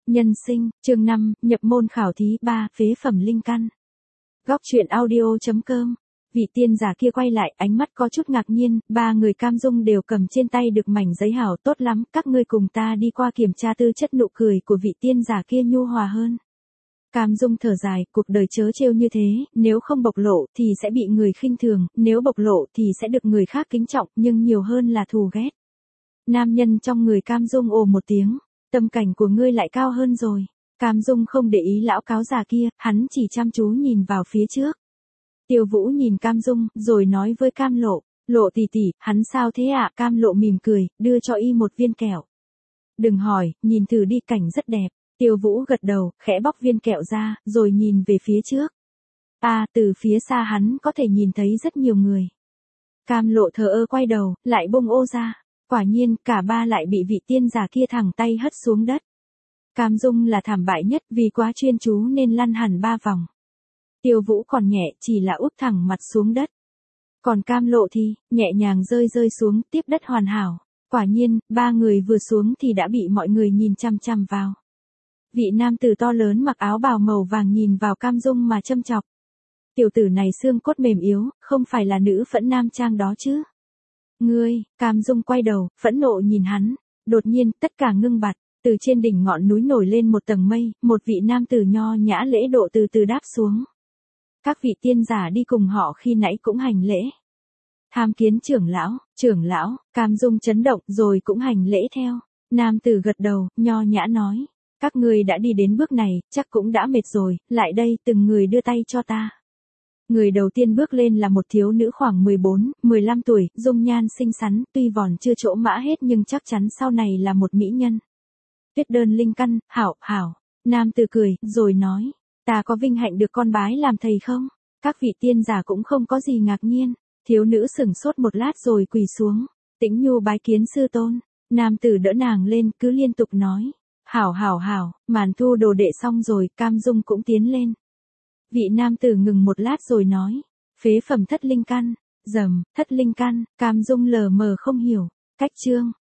Nhân sinh, chương 5, nhập môn khảo thí 3, phế phẩm linh căn. Góc truyện audio.com. Vị tiên giả kia quay lại, ánh mắt có chút ngạc nhiên, ba người Cam Dung đều cầm trên tay được mảnh giấy hảo. Tốt lắm, các ngươi cùng ta đi qua kiểm tra. Tư chất nụ cười của vị tiên giả kia nhu hòa hơn. Cam Dung thở dài, cuộc đời trớ trêu như thế, nếu không bộc lộ thì sẽ bị người khinh thường, nếu bộc lộ thì sẽ được người khác kính trọng, nhưng nhiều hơn là thù ghét. Nam nhân trong người Cam Dung ồ một tiếng. Tâm cảnh của ngươi lại cao hơn rồi. Cam Dung không để ý lão cáo già kia, hắn chỉ chăm chú nhìn vào phía trước. Tiêu Vũ nhìn Cam Dung, rồi nói với Cam Lộ, Lộ tỷ tỷ, hắn sao thế ạ? Cam Lộ mỉm cười, đưa cho y một viên kẹo. Đừng hỏi, nhìn thử đi, cảnh rất đẹp. Tiêu Vũ gật đầu, khẽ bóc viên kẹo ra, rồi nhìn về phía trước. Từ phía xa hắn có thể nhìn thấy rất nhiều người. Cam Lộ thờ ơ quay đầu, lại bung ô ra. Quả nhiên, cả ba lại bị vị tiên giả kia thẳng tay hất xuống đất. Cam Dung là thảm bại nhất vì quá chuyên chú nên lăn hẳn 3 vòng. Tiêu Vũ còn nhẹ, chỉ là úp thẳng mặt xuống đất. Còn Cam Lộ thì, nhẹ nhàng rơi xuống, tiếp đất hoàn hảo. Quả nhiên, ba người vừa xuống thì đã bị mọi người nhìn chăm chăm vào. Vị nam tử to lớn mặc áo bào màu vàng nhìn vào Cam Dung mà châm chọc. Tiểu tử này xương cốt mềm yếu, không phải là nữ phẫn nam trang đó chứ? Ngươi, Cam Dung quay đầu, phẫn nộ nhìn hắn. Đột nhiên, tất cả ngưng bặt. Từ trên đỉnh ngọn núi nổi lên một tầng mây, một vị nam tử nho nhã lễ độ từ từ đáp xuống. Các vị tiên giả đi cùng họ khi nãy cũng hành lễ. Tham kiến trưởng lão, Cam Dung chấn động rồi cũng hành lễ theo. Nam tử gật đầu, nho nhã nói. Các ngươi đã đi đến bước này, chắc cũng đã mệt rồi, lại đây từng người đưa tay cho ta. Người đầu tiên bước lên là một thiếu nữ khoảng 14, 15 tuổi, dung nhan xinh xắn, tuy vòn chưa chỗ mã hết nhưng chắc chắn sau này là một mỹ nhân. Tuyết đơn linh căn, hảo. Nam tử cười, rồi nói, ta có vinh hạnh được con bái làm thầy không? Các vị tiên giả cũng không có gì ngạc nhiên. Thiếu nữ sửng sốt một lát rồi quỳ xuống. Tĩnh nhu bái kiến sư tôn. Nam tử đỡ nàng lên, cứ liên tục nói, hảo. Màn thu đồ đệ xong rồi, Cam Dung cũng tiến lên. Vị nam tử ngừng một lát rồi nói, phế phẩm thất linh căn. Thất linh căn. Cam Dung lờ mờ không hiểu. Cách chương.